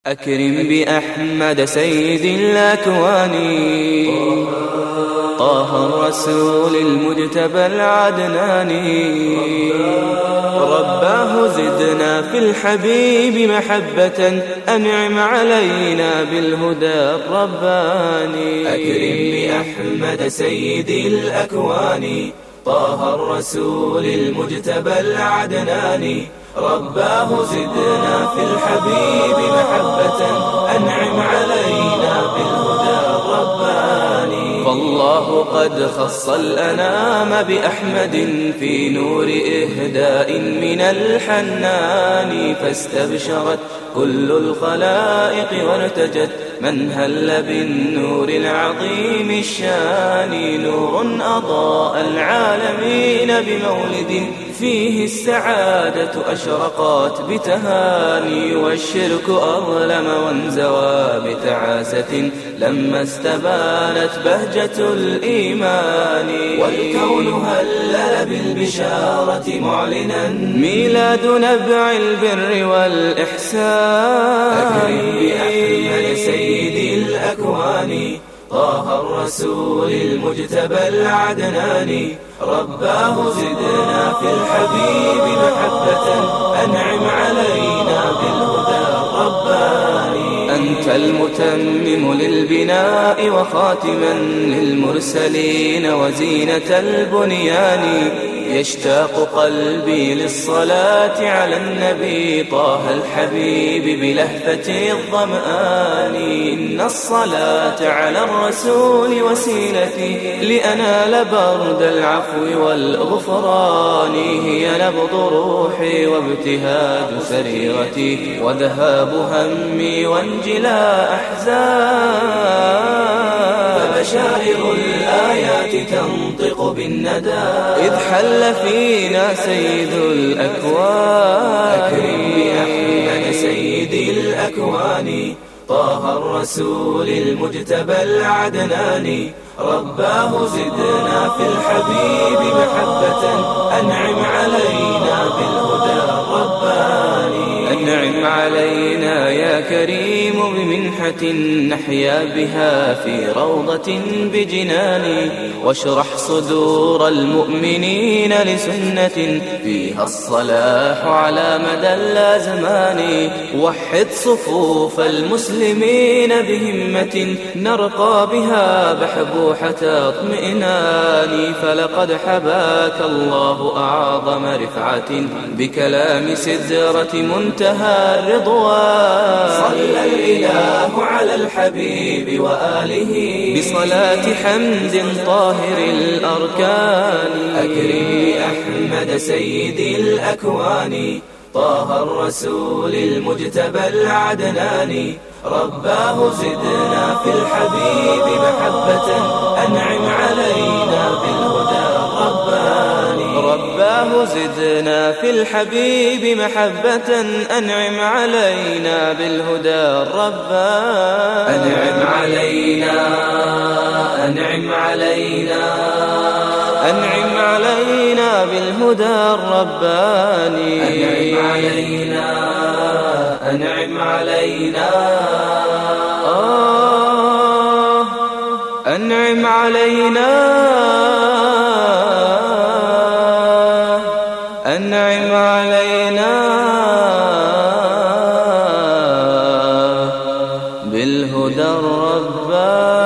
أكرم بأحمد سيد الأكوان طه الرسول المجتبى العدناني. رباه زدنا في الحبيب محبة، أنعم علينا بالهدى الرباني. أكرم بأحمد سيد الأكوان طه الرسول المجتبى العدناني. رباه زدنا في الحبيب محبة، أنعم علينا بالهدى الرباني. فالله قد خص الأنام بأحمد في نور إهداء من الحنان، فاستبشرت كل الخلائق وارتجت من هل بالنور العظيم الشان. نور أضاء العالمين بمولد فيه السعادة أشرقت بتهاني، والشرك أظلم وانزوى بتعاسة لما استبانت بهجة الإيمان. والكون هلل بالبشارة معلنا ميلاد نبع البر والإحسان. أكرم بأحمد سيد الأكوان طه الرسول المجتبى العدناني. رباه زدنا في الحبيب محبة، أنعم علينا بالهدى الرباني. أنت المتمم للبناء وخاتما للمرسلين وزينة البنيان. يشتاق قلبي للصلاة على النبي طه الحبيب بلهفة الظمآن. إن الصلاة على الرسول وسيلتي لأنال برد العفو والغفران. هي نبض روحي وابتهاج سريرتي وذهاب همي وانجلاء أحزان. فبشائر الآيات تنطق بالندى إذ حل فينا سيد الأكوان. أكرم بأحمد سيد الأكوان طه الرسول المجتبى العدناني. رباه زدنا في الحبيب محبة، أنعم علينا بالهدى الرباني. أنعم علينا يا كريم بمنحة نحيا بها في روضة بجنان، واشرح صدور المؤمنين لسنة فيها الصلاح على مدى الزمان. وحد صفوف المسلمين بهمة نرقى بها بحبوحة اطمئنان. فلقد حباك الله أعظم رفعة بكلام سدرة منتهى الرضوان. صلى الإله على الحبيب وآله بصلاة حمد طاهر الأركان. أكرم بأحمد سيد الأكوان طه الرسول المجتبى العدناني. رباه زدنا في الحبيب محبة، أنعم علينا بالهدى الرباني. رباه زدنا في الحبيب محبة، أنعم علينا بالهدى الرباني. أنعم علينا أنعم علينا أنعم علينا بالهدى الرباني. أنعم علينا أنعم علينا أنعم علينا أنعم علينا بالهدى الرباني.